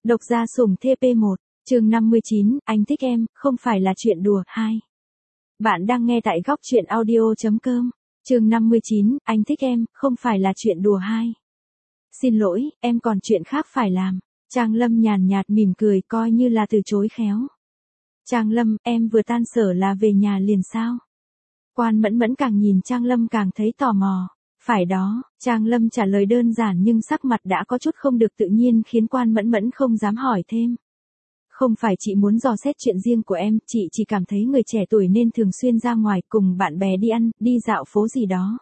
Độc gia sủng TP1, chương 59, anh thích em, không phải là chuyện đùa. 2. Bạn đang nghe tại góc truyện audio.com. Chương 59, anh thích em, không phải là chuyện đùa. 2. Xin lỗi, em còn chuyện khác phải làm. Trang Lâm nhàn nhạt mỉm cười coi như là từ chối khéo. Trang Lâm, em vừa tan sở là về nhà liền sao? Quan Mẫn Mẫn càng nhìn Trang Lâm càng thấy tò mò. Phải đó, Trang Lâm trả lời đơn giản nhưng sắc mặt đã có chút không được tự nhiên khiến Quan Mẫn Mẫn không dám hỏi thêm. Không phải chị muốn dò xét chuyện riêng của em, chị chỉ cảm thấy người trẻ tuổi nên thường xuyên ra ngoài cùng bạn bè đi ăn, đi dạo phố gì đó.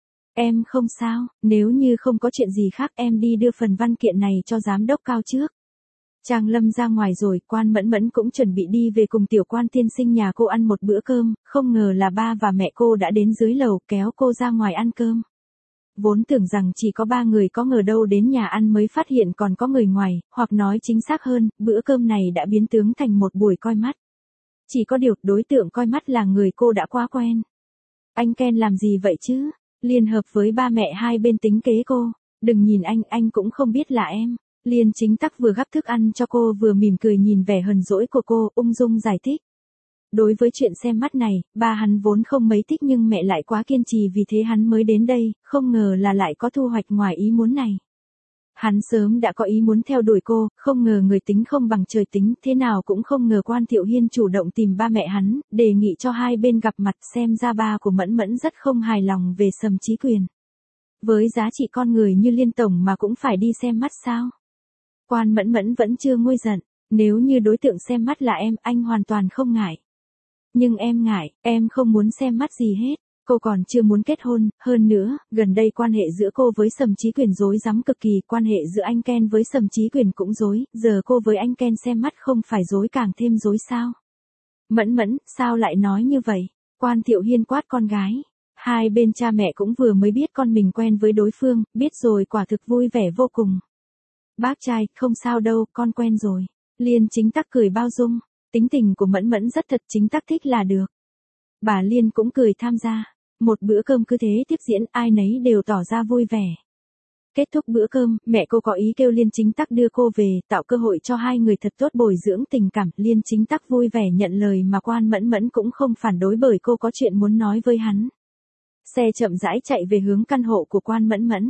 Em không sao, nếu như không có chuyện gì khác em đi đưa phần văn kiện này cho giám đốc Cao trước. Trang Lâm ra ngoài rồi, Quan Mẫn Mẫn cũng chuẩn bị đi về cùng tiểu quan tiên sinh nhà cô ăn một bữa cơm, không ngờ là ba và mẹ cô đã đến dưới lầu kéo cô ra ngoài ăn cơm. Vốn tưởng rằng chỉ có ba người, có ngờ đâu đến nhà ăn mới phát hiện còn có người ngoài, hoặc nói chính xác hơn, bữa cơm này đã biến tướng thành một buổi coi mắt. Chỉ có điều, đối tượng coi mắt là người cô đã quá quen. Anh Ken làm gì vậy chứ? Liên hợp với ba mẹ hai bên tính kế cô. Đừng nhìn anh cũng không biết là em. Liên Chính Tắc vừa gắp thức ăn cho cô vừa mỉm cười nhìn vẻ hờn dỗi của cô, ung dung giải thích. Đối với chuyện xem mắt này, ba hắn vốn không mấy thích nhưng mẹ lại quá kiên trì vì thế hắn mới đến đây, không ngờ là lại có thu hoạch ngoài ý muốn này. Hắn sớm đã có ý muốn theo đuổi cô, không ngờ người tính không bằng trời tính, thế nào cũng không ngờ Quan Thiệu Hiên chủ động tìm ba mẹ hắn, đề nghị cho hai bên gặp mặt, xem ra ba của Mẫn Mẫn rất không hài lòng về Sầm Chí Quyền. Với giá trị con người như Liên tổng mà cũng phải đi xem mắt sao? Quan Mẫn Mẫn vẫn chưa nguôi giận, nếu như đối tượng xem mắt là em, anh hoàn toàn không ngại. Nhưng em ngại, em không muốn xem mắt gì hết. Cô còn chưa muốn kết hôn, hơn nữa, gần đây quan hệ giữa cô với Sầm Chí Quyền rối rắm cực kỳ, quan hệ giữa anh Ken với Sầm Chí Quyền cũng rối, giờ cô với anh Ken xem mắt không phải rối càng thêm rối sao? Mẫn Mẫn, sao lại nói như vậy? Quan Thiệu Hiên quát con gái. Hai bên cha mẹ cũng vừa mới biết con mình quen với đối phương, biết rồi quả thực vui vẻ vô cùng. Bác trai, không sao đâu, con quen rồi. Liên Chính Tắc cười bao dung. Tính tình của Mẫn Mẫn rất thật, Chính Tắc thích là được. Bà Liên cũng cười tham gia. Một bữa cơm cứ thế tiếp diễn, ai nấy đều tỏ ra vui vẻ. Kết thúc bữa cơm, mẹ cô có ý kêu Liên Chính Tắc đưa cô về, tạo cơ hội cho hai người thật tốt bồi dưỡng tình cảm. Liên Chính Tắc vui vẻ nhận lời mà Quan Mẫn Mẫn cũng không phản đối bởi cô có chuyện muốn nói với hắn. Xe chậm rãi chạy về hướng căn hộ của Quan Mẫn Mẫn.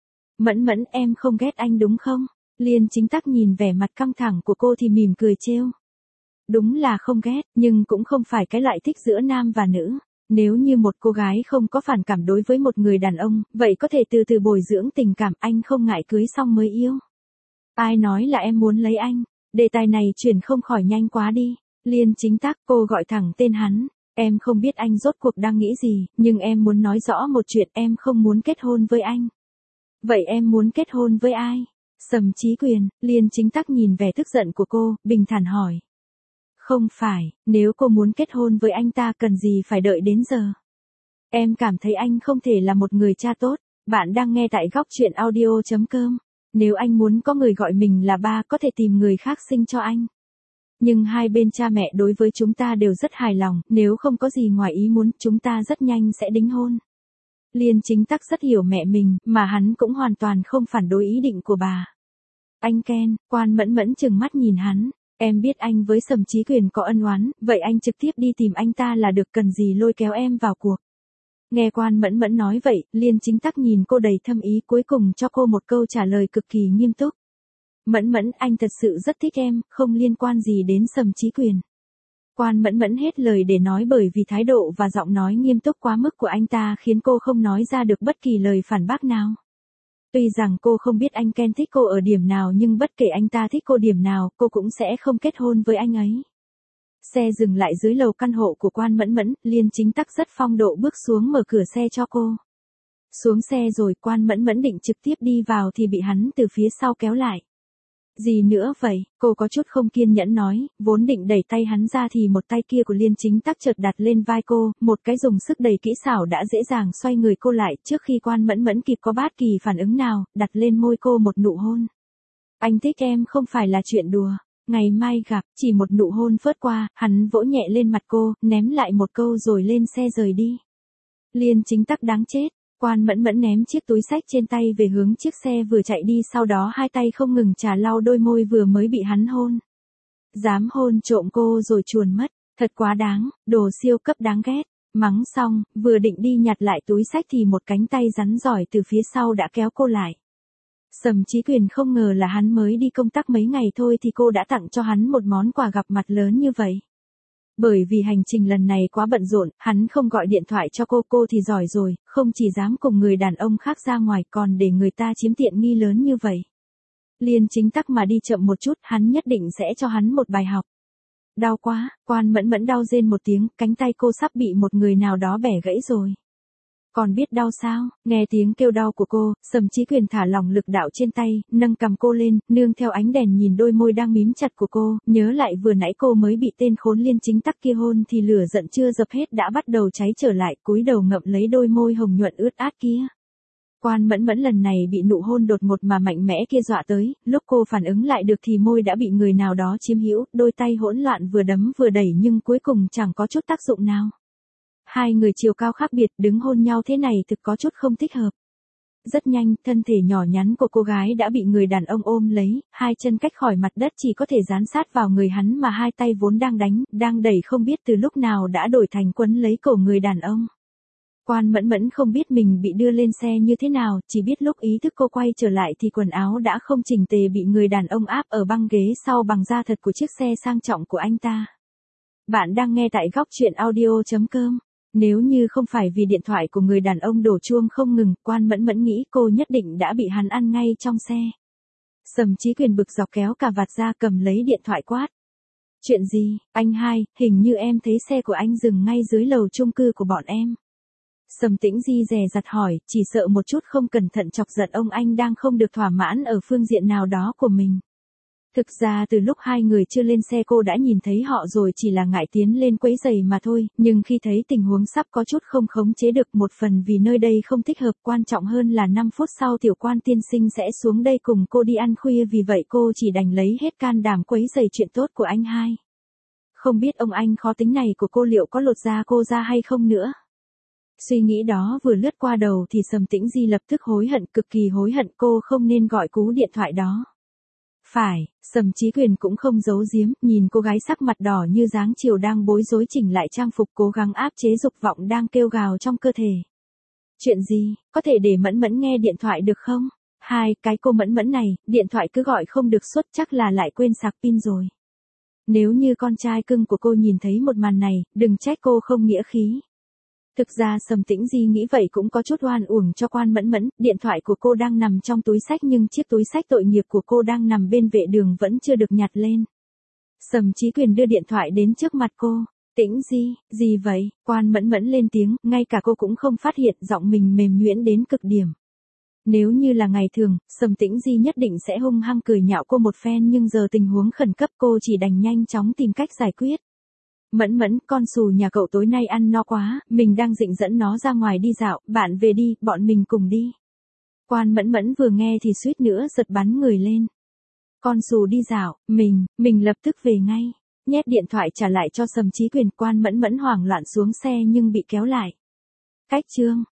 Mẫn Mẫn, em không ghét anh đúng không? Liên Chính Tắc nhìn vẻ mặt căng thẳng của cô thì mỉm cười trêu. Đúng là không ghét, nhưng cũng không phải cái loại thích giữa nam và nữ. Nếu như một cô gái không có phản cảm đối với một người đàn ông, vậy có thể từ từ bồi dưỡng tình cảm, anh không ngại cưới xong mới yêu. Ai nói là em muốn lấy anh? Đề tài này chuyển không khỏi nhanh quá đi. Liên Chính Tắc, cô gọi thẳng tên hắn. Em không biết anh rốt cuộc đang nghĩ gì, nhưng em muốn nói rõ một chuyện, em không muốn kết hôn với anh. Vậy em muốn kết hôn với ai? Sầm Chí Quyền. Liên Chính Tắc nhìn vẻ tức giận của cô, bình thản hỏi. Không phải, nếu cô muốn kết hôn với anh ta cần gì phải đợi đến giờ. Em cảm thấy anh không thể là một người cha tốt. Bạn đang nghe tại góc truyện audio.com. Nếu anh muốn có người gọi mình là ba, có thể tìm người khác sinh cho anh. Nhưng hai bên cha mẹ đối với chúng ta đều rất hài lòng, nếu không có gì ngoài ý muốn, chúng ta rất nhanh sẽ đính hôn. Liên Chính Tắc rất hiểu mẹ mình, mà hắn cũng hoàn toàn không phản đối ý định của bà. Anh Ken, Quan Mẫn Mẫn trừng mắt nhìn hắn. Em biết anh với Sầm Chí Quyền có ân oán, vậy anh trực tiếp đi tìm anh ta là được, cần gì lôi kéo em vào cuộc. Nghe Quan Mẫn Mẫn nói vậy, Liên Chính Tắc nhìn cô đầy thâm ý, cuối cùng cho cô một câu trả lời cực kỳ nghiêm túc. Mẫn Mẫn, anh thật sự rất thích em, không liên quan gì đến Sầm Chí Quyền. Quan Mẫn Mẫn hết lời để nói bởi vì thái độ và giọng nói nghiêm túc quá mức của anh ta khiến cô không nói ra được bất kỳ lời phản bác nào. Tuy rằng cô không biết anh Ken thích cô ở điểm nào nhưng bất kể anh ta thích cô điểm nào, cô cũng sẽ không kết hôn với anh ấy. Xe dừng lại dưới lầu căn hộ của Quan Mẫn Mẫn, Liên Chính Tắc rất phong độ bước xuống mở cửa xe cho cô. Xuống xe rồi, Quan Mẫn Mẫn định trực tiếp đi vào thì bị hắn từ phía sau kéo lại. Gì nữa vậy? Cô có chút không kiên nhẫn nói, vốn định đẩy tay hắn ra thì một tay kia của Liên Chính Tắc chợt đặt lên vai cô, một cái dùng sức đầy kỹ xảo đã dễ dàng xoay người cô lại, trước khi Quan Mẫn Mẫn kịp có bất kỳ phản ứng nào, đặt lên môi cô một nụ hôn. Anh thích em không phải là chuyện đùa, ngày mai gặp, chỉ một nụ hôn phớt qua, hắn vỗ nhẹ lên mặt cô, ném lại một câu rồi lên xe rời đi. Liên Chính Tắc đáng chết. Quan Mẫn Mẫn ném chiếc túi xách trên tay về hướng chiếc xe vừa chạy đi, sau đó hai tay không ngừng chà lau đôi môi vừa mới bị hắn hôn. Dám hôn trộm cô rồi chuồn mất, thật quá đáng, đồ siêu cấp đáng ghét. Mắng xong, vừa định đi nhặt lại túi xách thì một cánh tay rắn giỏi từ phía sau đã kéo cô lại. Sầm Chí Quyền không ngờ là hắn mới đi công tác mấy ngày thôi thì cô đã tặng cho hắn một món quà gặp mặt lớn như vậy. Bởi vì hành trình lần này quá bận rộn, hắn không gọi điện thoại cho cô thì giỏi rồi, không chỉ dám cùng người đàn ông khác ra ngoài còn để người ta chiếm tiện nghi lớn như vậy. Liên chính tắc mà đi chậm một chút, hắn nhất định sẽ cho hắn một bài học. Đau quá, Quan Mẫn Mẫn đau rên một tiếng, cánh tay cô sắp bị một người nào đó bẻ gãy rồi. Còn biết đau sao? Nghe tiếng kêu đau của cô, Sầm Chí Quyền thả lỏng lực đạo trên tay, nâng cầm cô lên, nương theo ánh đèn nhìn đôi môi đang mím chặt của cô, nhớ lại vừa nãy cô mới bị tên khốn Liên chính tắc kia hôn thì lửa giận chưa dập hết đã bắt đầu cháy trở lại, cúi đầu ngậm lấy đôi môi hồng nhuận ướt át kia. Quan Mẫn Mẫn lần này bị nụ hôn đột ngột mà mạnh mẽ kia dọa tới, lúc cô phản ứng lại được thì môi đã bị người nào đó chiếm hữu, đôi tay hỗn loạn vừa đấm vừa đẩy nhưng cuối cùng chẳng có chút tác dụng nào. Hai người chiều cao khác biệt đứng hôn nhau thế này thực có chút không thích hợp. Rất nhanh, thân thể nhỏ nhắn của cô gái đã bị người đàn ông ôm lấy, hai chân cách khỏi mặt đất chỉ có thể dán sát vào người hắn mà hai tay vốn đang đẩy không biết từ lúc nào đã đổi thành quấn lấy cổ người đàn ông. Quan Mẫn Mẫn không biết mình bị đưa lên xe như thế nào, chỉ biết lúc ý thức cô quay trở lại thì quần áo đã không chỉnh tề bị người đàn ông áp ở băng ghế sau bằng da thật của chiếc xe sang trọng của anh ta. Bạn đang nghe tại góc truyện audio.com. Nếu như không phải vì điện thoại của người đàn ông đổ chuông không ngừng, Quan Mẫn Mẫn nghĩ cô nhất định đã bị hắn ăn ngay trong xe. Sầm Chí Quyền bực dọc kéo cà vạt ra cầm lấy điện thoại quát. Chuyện gì, anh hai, hình như em thấy xe của anh dừng ngay dưới lầu chung cư của bọn em. Sầm Tĩnh Di dè dặt hỏi, chỉ sợ một chút không cẩn thận chọc giận ông anh đang không được thỏa mãn ở phương diện nào đó của mình. Thực ra từ lúc hai người chưa lên xe cô đã nhìn thấy họ rồi, chỉ là ngại tiến lên quấy rầy mà thôi, nhưng khi thấy tình huống sắp có chút không khống chế được, một phần vì nơi đây không thích hợp, quan trọng hơn là 5 phút sau tiểu Quan tiên sinh sẽ xuống đây cùng cô đi ăn khuya, vì vậy cô chỉ đành lấy hết can đảm quấy rầy chuyện tốt của anh hai. Không biết ông anh khó tính này của cô liệu có lột da cô ra hay không nữa. Suy nghĩ đó vừa lướt qua đầu thì Sầm Tĩnh Di lập tức hối hận, cực kỳ hối hận cô không nên gọi cú điện thoại đó. Phải, Sầm Chí Quyền cũng không giấu giếm, nhìn cô gái sắc mặt đỏ như dáng chiều đang bối rối chỉnh lại trang phục, cố gắng áp chế dục vọng đang kêu gào trong cơ thể. Chuyện gì, có thể để Mẫn Mẫn nghe điện thoại được không? Hai, cái cô Mẫn Mẫn này, điện thoại cứ gọi không được suốt, chắc là lại quên sạc pin rồi. Nếu như con trai cưng của cô nhìn thấy một màn này, đừng trách cô không nghĩa khí. Thực ra Sầm Tĩnh Di nghĩ vậy cũng có chút oan uổng cho Quan Mẫn Mẫn, điện thoại của cô đang nằm trong túi xách nhưng chiếc túi xách tội nghiệp của cô đang nằm bên vệ đường vẫn chưa được nhặt lên. Sầm Chí Quyền đưa điện thoại đến trước mặt cô. Tĩnh Di, gì vậy? Quan Mẫn Mẫn lên tiếng, ngay cả cô cũng không phát hiện giọng mình mềm nhuyễn đến cực điểm. Nếu như là ngày thường, Sầm Tĩnh Di nhất định sẽ hung hăng cười nhạo cô một phen, nhưng giờ tình huống khẩn cấp cô chỉ đành nhanh chóng tìm cách giải quyết. Mẫn Mẫn, con xù nhà cậu tối nay ăn no quá, mình đang định dẫn nó ra ngoài đi dạo, bạn về đi, bọn mình cùng đi. Quan Mẫn Mẫn vừa nghe thì suýt nữa giật bắn người lên. Con xù đi dạo, mình lập tức về ngay. Nhét điện thoại trả lại cho Sầm Chí Quyền, Quan Mẫn Mẫn hoảng loạn xuống xe nhưng bị kéo lại. Cách chương.